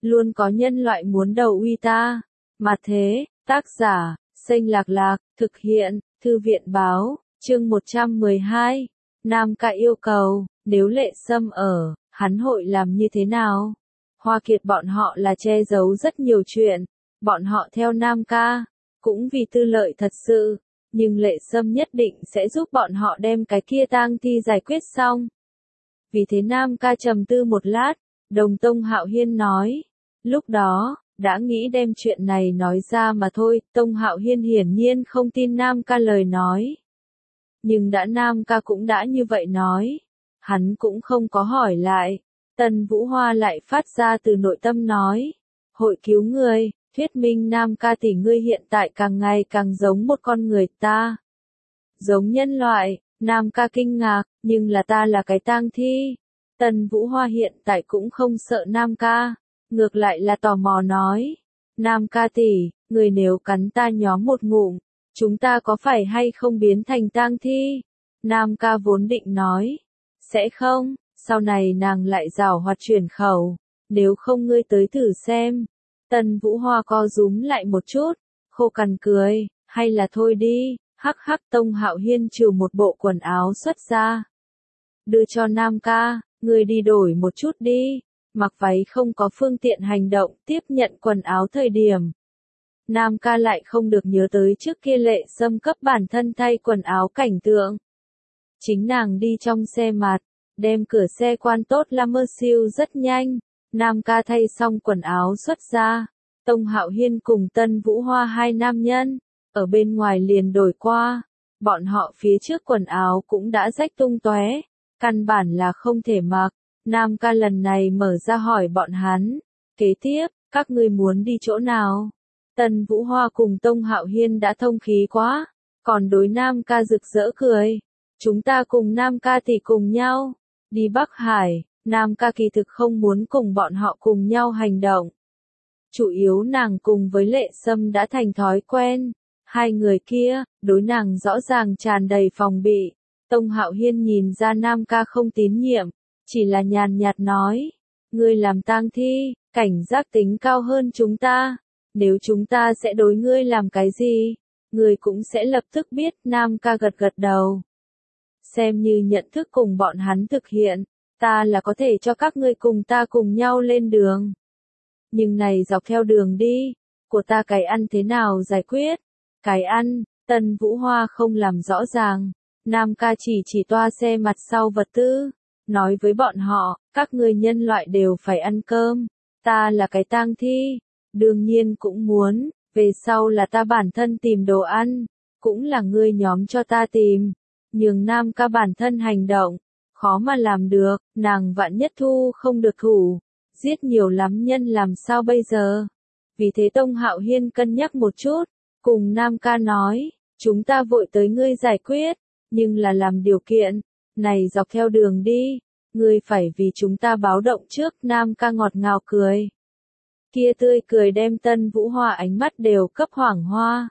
luôn có nhân loại muốn đầu uy ta. Mà thế, tác giả, Xanh Lạc Lạc, thực hiện, Thư viện báo, chương 112. Nam Ca yêu cầu, nếu Lệ Sâm ở, hắn hội làm như thế nào? Hoa Kiệt bọn họ là che giấu rất nhiều chuyện, bọn họ theo Nam Ca, cũng vì tư lợi thật sự, nhưng Lệ Sâm nhất định sẽ giúp bọn họ đem cái kia tang thi giải quyết xong. Vì thế Nam Ca trầm tư một lát, Đồng Tông Hạo Hiên nói, lúc đó, đã nghĩ đem chuyện này nói ra mà thôi. Tông Hạo Hiên hiển nhiên không tin Nam Ca lời nói. Nhưng đã Nam Ca cũng đã như vậy nói, hắn cũng không có hỏi lại. Tần Vũ Hoa lại phát ra từ nội tâm nói, hội cứu người, thuyết minh Nam Ca tỷ ngươi hiện tại càng ngày càng giống một con người ta. Giống nhân loại. Nam Ca kinh ngạc, nhưng là ta là cái tang thi. Tần Vũ Hoa hiện tại cũng không sợ Nam Ca, ngược lại là tò mò nói, Nam Ca tỷ, người nếu cắn ta nhóm một ngụm, chúng ta có phải hay không biến thành tang thi? Nam Ca vốn định nói, sẽ không, sau này nàng lại giảo hoạt chuyển khẩu, nếu không ngươi tới thử xem. Tần Vũ Hoa co rúm lại một chút, khô cằn cười, hay là thôi đi. Hắc hắc. Tông Hạo Hiên trừ một bộ quần áo xuất ra, đưa cho Nam Ca, người đi đổi một chút đi, mặc váy không có phương tiện hành động, tiếp nhận quần áo thời điểm. Nam Ca lại không được nhớ tới trước kia Lệ Sâm cấp bản thân thay quần áo cảnh tượng. Chính nàng đi trong xe mặt, đem cửa xe quan tốt la mơ siêu rất nhanh, Nam Ca thay xong quần áo xuất ra, Tông Hạo Hiên cùng Tân Vũ Hoa hai nam nhân, ở bên ngoài liền đổi qua, bọn họ phía trước quần áo cũng đã rách tung tóe, căn bản là không thể mặc. Nam Ca lần này mở ra hỏi bọn hắn, kế tiếp, các ngươi muốn đi chỗ nào? Tần Vũ Hoa cùng Tông Hạo Hiên đã thông khí quá, còn đối Nam Ca rực rỡ cười, chúng ta cùng Nam Ca tỷ cùng nhau, đi Bắc Hải. Nam Ca kỳ thực không muốn cùng bọn họ cùng nhau hành động. Chủ yếu nàng cùng với Lệ Sâm đã thành thói quen. Hai người kia, đối nàng rõ ràng tràn đầy phòng bị. Tông Hạo Hiên nhìn ra Nam Ca không tín nhiệm, chỉ là nhàn nhạt nói, ngươi làm tang thi, cảnh giác tính cao hơn chúng ta, nếu chúng ta sẽ đối ngươi làm cái gì, ngươi cũng sẽ lập tức biết. Nam Ca gật gật đầu, xem như nhận thức cùng bọn hắn thực hiện, ta là có thể cho các ngươi cùng ta cùng nhau lên đường. Nhưng này dọc theo đường đi, của ta cái ăn thế nào giải quyết? Cái ăn, Tần Vũ Hoa không làm rõ ràng, Nam Ca chỉ toa xe mặt sau vật tư, nói với bọn họ, các ngươi nhân loại đều phải ăn cơm, ta là cái tang thi, đương nhiên cũng muốn, về sau là ta bản thân tìm đồ ăn, cũng là ngươi nhóm cho ta tìm, nhưng Nam Ca bản thân hành động, khó mà làm được, nàng vạn nhất thu không được thủ, giết nhiều lắm nhân làm sao bây giờ? Vì thế Tông Hạo Hiên cân nhắc một chút, cùng Nam Ca nói, chúng ta vội tới ngươi giải quyết, nhưng là làm điều kiện, này dọc theo đường đi, ngươi phải vì chúng ta báo động trước. Nam Ca ngọt ngào cười. Kia tươi cười đem Tân Vũ Hoa ánh mắt đều cấp hoảng hoa.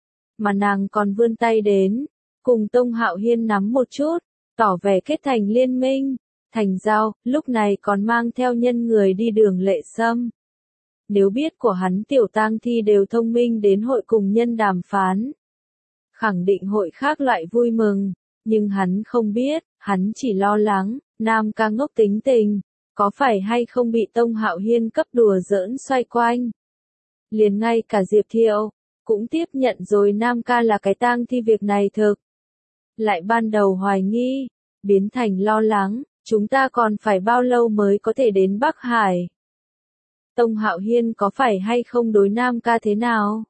Mà nàng còn vươn tay đến, cùng Tông Hạo Hiên nắm một chút, tỏ vẻ kết thành liên minh, thành giao, lúc này còn mang theo nhân người đi đường Lệ Sâm. Nếu biết của hắn tiểu tang thi đều thông minh đến hội cùng nhân đàm phán, khẳng định hội khác loại vui mừng, nhưng hắn không biết, hắn chỉ lo lắng, Nam Ca ngốc tính tình, có phải hay không bị Tông Hạo Hiên cấp đùa giỡn xoay quanh. Liền ngay cả Diệp Thiệu, cũng tiếp nhận rồi Nam Ca là cái tang thi việc này thực. Lại ban đầu hoài nghi, biến thành lo lắng, chúng ta còn phải bao lâu mới có thể đến Bắc Hải? Tông Hạo Hiên có phải hay không đối Nam Ca thế nào?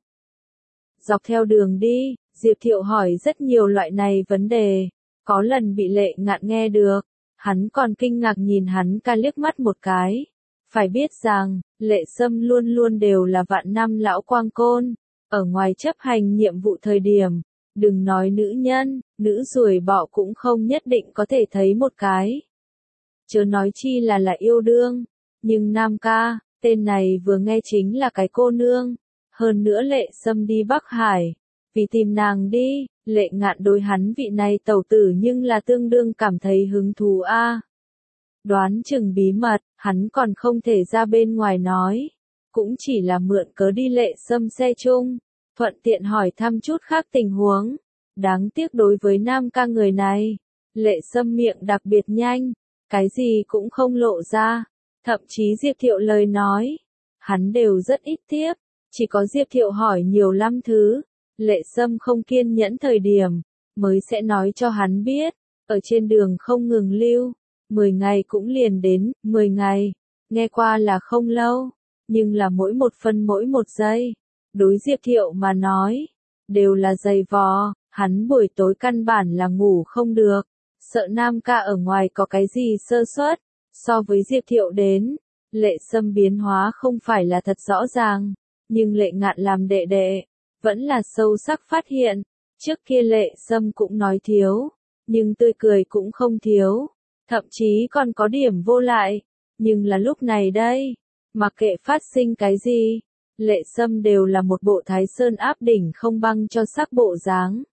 Dọc theo đường đi, Diệp Thiệu hỏi rất nhiều loại này vấn đề, có lần bị Lệ Ngạn nghe được, hắn còn kinh ngạc nhìn hắn ca liếc mắt một cái. Phải biết rằng, Lệ Sâm luôn luôn đều là vạn năm lão quang côn, ở ngoài chấp hành nhiệm vụ thời điểm, đừng nói nữ nhân, nữ ruồi bọ cũng không nhất định có thể thấy một cái. Chớ nói chi là yêu đương, nhưng Nam Ca, tên này vừa nghe chính là cái cô nương, hơn nữa Lệ Sâm đi Bắc Hải, vì tìm nàng đi, Lệ Ngạn đối hắn vị này tẩu tử nhưng là tương đương cảm thấy hứng thú a. Đoán chừng bí mật, hắn còn không thể ra bên ngoài nói. Cũng chỉ là mượn cớ đi Lệ Sâm xe chung, thuận tiện hỏi thăm chút khác tình huống. Đáng tiếc đối với Nam ca người này, Lệ Sâm miệng đặc biệt nhanh, cái gì cũng không lộ ra. Thậm chí Diệp Thiệu lời nói, hắn đều rất ít tiếp, chỉ có Diệp Thiệu hỏi nhiều lắm thứ. Lệ Sâm không kiên nhẫn thời điểm, mới sẽ nói cho hắn biết, ở trên đường không ngừng lưu, 10 ngày cũng liền đến, 10 ngày, nghe qua là không lâu, nhưng là mỗi một phân mỗi một giây, đối Diệp Thiệu mà nói, đều là dày vò, hắn buổi tối căn bản là ngủ không được, sợ Nam ca ở ngoài có cái gì sơ suất, so với Diệp Thiệu đến, Lệ Sâm biến hóa không phải là thật rõ ràng, nhưng Lệ Ngạn làm đệ đệ, vẫn là sâu sắc phát hiện, trước kia Lệ Sâm cũng nói thiếu, nhưng tươi cười cũng không thiếu, thậm chí còn có điểm vô lại, nhưng là lúc này đây, mặc kệ phát sinh cái gì, Lệ Sâm đều là một bộ Thái Sơn áp đỉnh không băng cho sắc bộ dáng.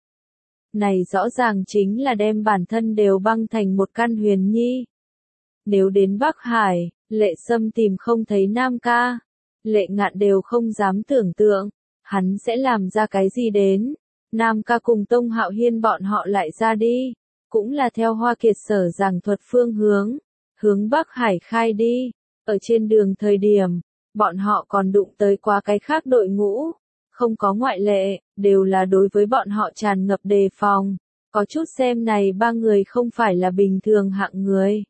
Này rõ ràng chính là đem bản thân đều băng thành một căn huyền nhi. Nếu đến Bắc Hải, Lệ Sâm tìm không thấy Nam ca, Lệ Ngạn đều không dám tưởng tượng, hắn sẽ làm ra cái gì đến. Nam ca cùng Tông Hạo Hiên bọn họ lại ra đi, cũng là theo Hoa Kiệt Sở giảng thuật phương hướng Bắc Hải khai đi. Ở trên đường thời điểm, bọn họ còn đụng tới qua cái khác đội ngũ, không có ngoại lệ, đều là đối với bọn họ tràn ngập đề phòng, có chút xem này ba người không phải là bình thường hạng người.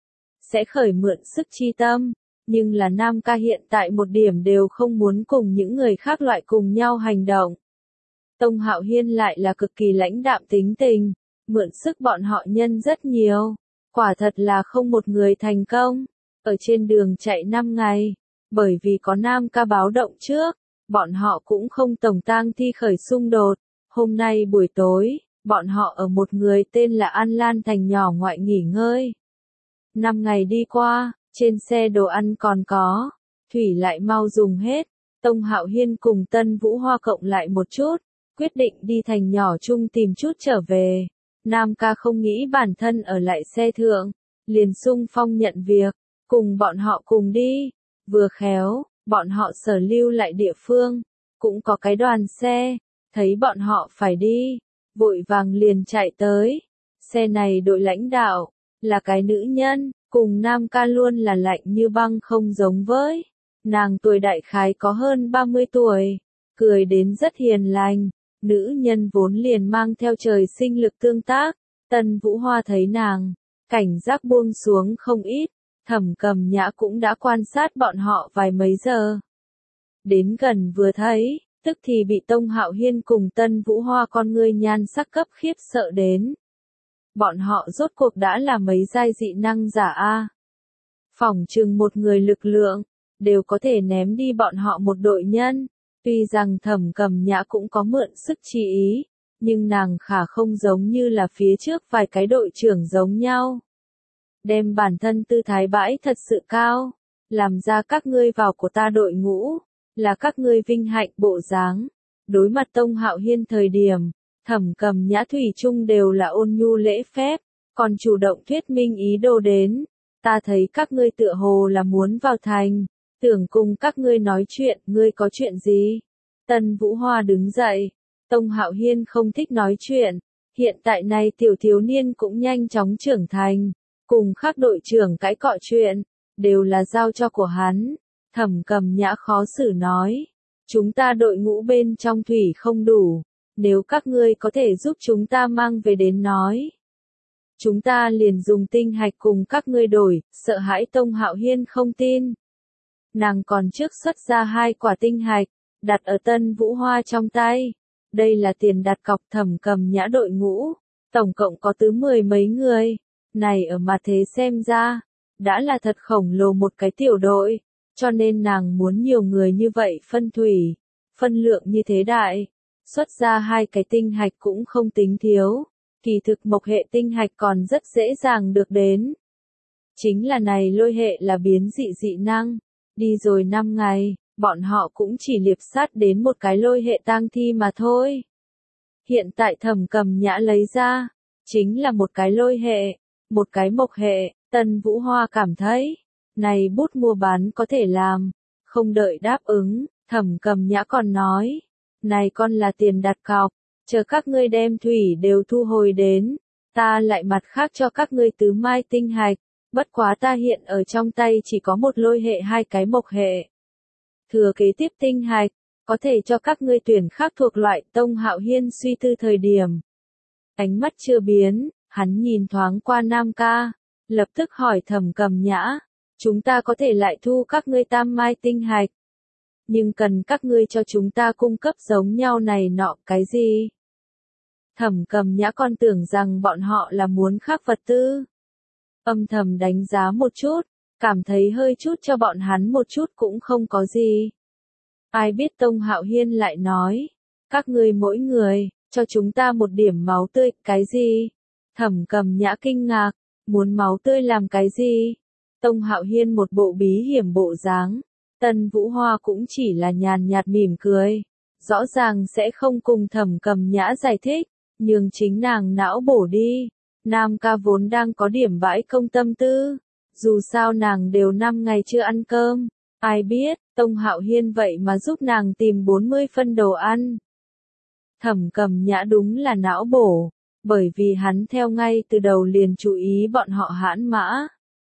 Sẽ khởi mượn sức chi tâm, nhưng là Nam ca hiện tại một điểm đều không muốn cùng những người khác loại cùng nhau hành động. Tông Hạo Hiên lại là cực kỳ lãnh đạm tính tình, mượn sức bọn họ nhân rất nhiều, quả thật là không một người thành công. Ở trên đường chạy 5 ngày, bởi vì có Nam ca báo động trước, bọn họ cũng không tổng tang thi khởi xung đột. Hôm nay buổi tối, bọn họ ở một người tên là An Lan thành nhỏ ngoại nghỉ ngơi. 5 ngày đi qua, trên xe đồ ăn còn có, thủy lại mau dùng hết. Tông Hạo Hiên cùng Tân Vũ Hoa cộng lại một chút, quyết định đi thành nhỏ chung tìm chút trở về. Nam ca không nghĩ bản thân ở lại xe thượng, liền xung phong nhận việc, cùng bọn họ cùng đi. Vừa khéo, bọn họ sở lưu lại địa phương, cũng có cái đoàn xe, thấy bọn họ phải đi, vội vàng liền chạy tới. Xe này đội lãnh đạo, là cái nữ nhân, cùng Nam ca luôn là lạnh như băng không giống với. Nàng tuổi đại khái có hơn 30 tuổi, cười đến rất hiền lành, nữ nhân vốn liền mang theo trời sinh lực tương tác. Tân Vũ Hoa thấy nàng, cảnh giác buông xuống không ít, Thẩm Cầm Nhã cũng đã quan sát bọn họ vài mấy giờ. Đến gần vừa thấy, tức thì bị Tông Hạo Hiên cùng Tân Vũ Hoa con ngươi nhan sắc cấp khiếp sợ đến. Bọn họ rốt cuộc đã là mấy giai dị năng giả a. Phỏng chừng một người lực lượng, đều có thể ném đi bọn họ một đội nhân. Tuy rằng Thẩm Cầm Nhã cũng có mượn sức chi ý, nhưng nàng khả không giống như là phía trước vài cái đội trưởng giống nhau. Đem bản thân tư thái bãi thật sự cao, làm ra các ngươi vào của ta đội ngũ, là các ngươi vinh hạnh bộ dáng. Đối mặt Tông Hạo Hiên thời điểm, Thẩm Cầm Nhã thủy chung đều là ôn nhu lễ phép, còn chủ động thuyết minh ý đồ đến. Ta thấy các ngươi tựa hồ là muốn vào thành, tưởng cùng các ngươi nói chuyện, ngươi có chuyện gì? Tân Vũ Hoa đứng dậy, Tông Hạo Hiên không thích nói chuyện, hiện tại này tiểu thiếu niên cũng nhanh chóng trưởng thành, cùng khác đội trưởng cãi cọ chuyện, đều là giao cho của hắn. Thẩm Cầm Nhã khó xử nói, chúng ta đội ngũ bên trong thủy không đủ, nếu các ngươi có thể giúp chúng ta mang về đến nói. Chúng ta liền dùng tinh hạch cùng các ngươi đổi, sợ hãi Tông Hạo Hiên không tin. Nàng còn trước xuất ra 2 quả tinh hạch, đặt ở Tân Vũ Hoa trong tay. Đây là tiền đặt cọc Thẩm Cầm Nhã đội ngũ, tổng cộng có tứ 10 mấy người. Này ở mặt thế xem ra, đã là thật khổng lồ một cái tiểu đội, cho nên nàng muốn nhiều người như vậy phân thủy, phân lượng như thế đại. Xuất ra 2 cái tinh hạch cũng không tính thiếu, kỳ thực mộc hệ tinh hạch còn rất dễ dàng được đến. Chính là này lôi hệ là biến dị năng, đi rồi 5 ngày, bọn họ cũng chỉ liệp sát đến một cái lôi hệ tang thi mà thôi. Hiện tại Thẩm Cầm Nhã lấy ra, chính là một cái lôi hệ, một cái mộc hệ, Tân Vũ Hoa cảm thấy, này bút mua bán có thể làm, không đợi đáp ứng, Thẩm Cầm Nhã còn nói, này con là tiền đặt cọc, chờ các ngươi đem thủy đều thu hồi đến, ta lại mặt khác cho các ngươi tứ mai tinh hạch, bất quá ta hiện ở trong tay chỉ có một lôi hệ hai cái mộc hệ. Thừa kế tiếp tinh hạch, có thể cho các ngươi tuyển khác thuộc loại. Tông Hạo Hiên suy tư thời điểm. Ánh mắt chưa biến, hắn nhìn thoáng qua Nam Ca, lập tức hỏi Thẩm Cầm Nhã, chúng ta có thể lại thu các ngươi tam mai tinh hạch, nhưng cần các ngươi cho chúng ta cung cấp giống nhau này nọ cái gì? Thẩm Cầm Nhã còn tưởng rằng bọn họ là muốn khác vật tư. Âm thầm đánh giá một chút, cảm thấy hơi chút cho bọn hắn một chút cũng không có gì. Ai biết Tông Hạo Hiên lại nói, các ngươi mỗi người, cho chúng ta một điểm máu tươi, cái gì? Thẩm Cầm Nhã kinh ngạc, muốn máu tươi làm cái gì? Tông Hạo Hiên một bộ bí hiểm bộ dáng, Tân Vũ Hoa cũng chỉ là nhàn nhạt mỉm cười, rõ ràng sẽ không cùng Thẩm Cầm Nhã giải thích, nhường chính nàng não bổ đi. Nam Ca vốn đang có điểm bãi công tâm tư, dù sao nàng đều 5 ngày chưa ăn cơm, ai biết, Tông Hạo Hiên vậy mà giúp nàng tìm 40 phân đồ ăn. Thẩm Cầm Nhã đúng là não bổ, bởi vì hắn theo ngay từ đầu liền chú ý bọn họ hãn mã.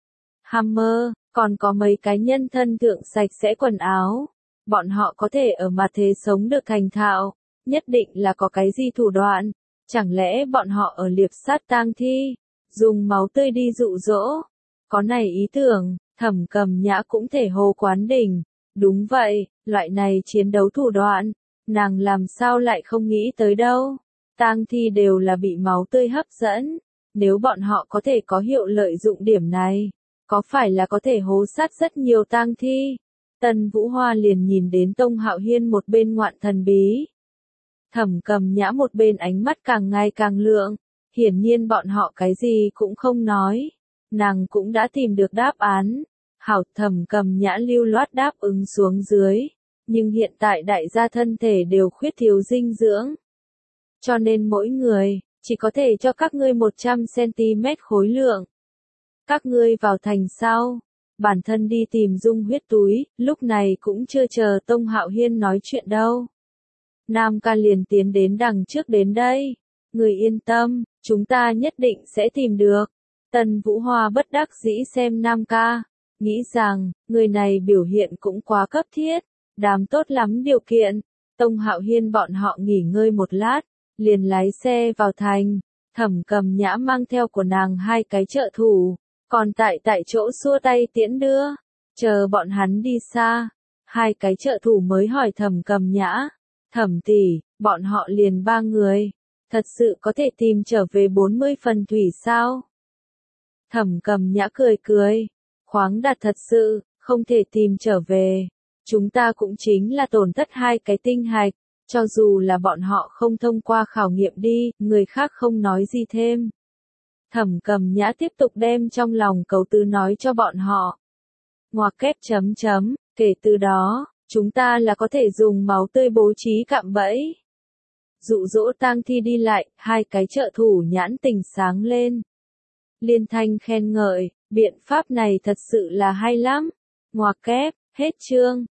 Hammer, còn có mấy cái nhân thân thượng sạch sẽ quần áo, bọn họ có thể ở mặt thế sống được thành thạo, nhất định là có cái gì thủ đoạn. Chẳng lẽ bọn họ ở liệp sát tang thi, dùng máu tươi đi dụ dỗ? Có này ý tưởng, Thẩm Cầm Nhã cũng thể hồ quán đỉnh. Đúng vậy, loại này chiến đấu thủ đoạn, nàng làm sao lại không nghĩ tới đâu. Tang thi đều là bị máu tươi hấp dẫn, nếu bọn họ có thể có hiệu lợi dụng điểm này, có phải là có thể hố sát rất nhiều tang thi? Tân Vũ Hoa liền nhìn đến Tông Hạo Hiên một bên ngoạn thần bí. Thẩm Cầm Nhã một bên ánh mắt càng ngày càng lượng, hiển nhiên bọn họ cái gì cũng không nói, nàng cũng đã tìm được đáp án. Hảo, Thẩm Cầm Nhã lưu loát đáp ứng xuống dưới, nhưng hiện tại đại gia thân thể đều khuyết thiếu dinh dưỡng, cho nên mỗi người chỉ có thể cho các ngươi 100 cm khối lượng. Các ngươi vào thành sau, bản thân đi tìm dung huyết túi, lúc này cũng chưa chờ Tông Hạo Hiên nói chuyện đâu. Nam Ca liền tiến đến đằng trước đến đây. Người yên tâm, chúng ta nhất định sẽ tìm được. Tân Vũ Hoa bất đắc dĩ xem Nam Ca, nghĩ rằng, người này biểu hiện cũng quá cấp thiết, đám tốt lắm điều kiện. Tông Hạo Hiên bọn họ nghỉ ngơi một lát, liền lái xe vào thành. Thẩm Cầm Nhã mang theo của nàng hai cái trợ thủ, còn tại chỗ xua tay tiễn đưa. Chờ bọn hắn đi xa, hai cái trợ thủ mới hỏi Thẩm Cầm Nhã, Thẩm tỷ, bọn họ liền 3 người, thật sự có thể tìm trở về 40 phần thủy sao? Thẩm Cầm Nhã cười cười, khoáng đạt thật sự, không thể tìm trở về. Chúng ta cũng chính là tổn thất hai cái tinh hạch, cho dù là bọn họ không thông qua khảo nghiệm đi, người khác không nói gì thêm. Thẩm Cầm Nhã tiếp tục đem trong lòng câu tư nói cho bọn họ. Ngoặc kép chấm chấm, kể từ đó, chúng ta là có thể dùng máu tươi bố trí cạm bẫy. Dụ dỗ tang thi đi lại, hai cái trợ thủ nhãn tình sáng lên. Liên thanh khen ngợi, biện pháp này thật sự là hay lắm. Ngoặc kép, hết chương.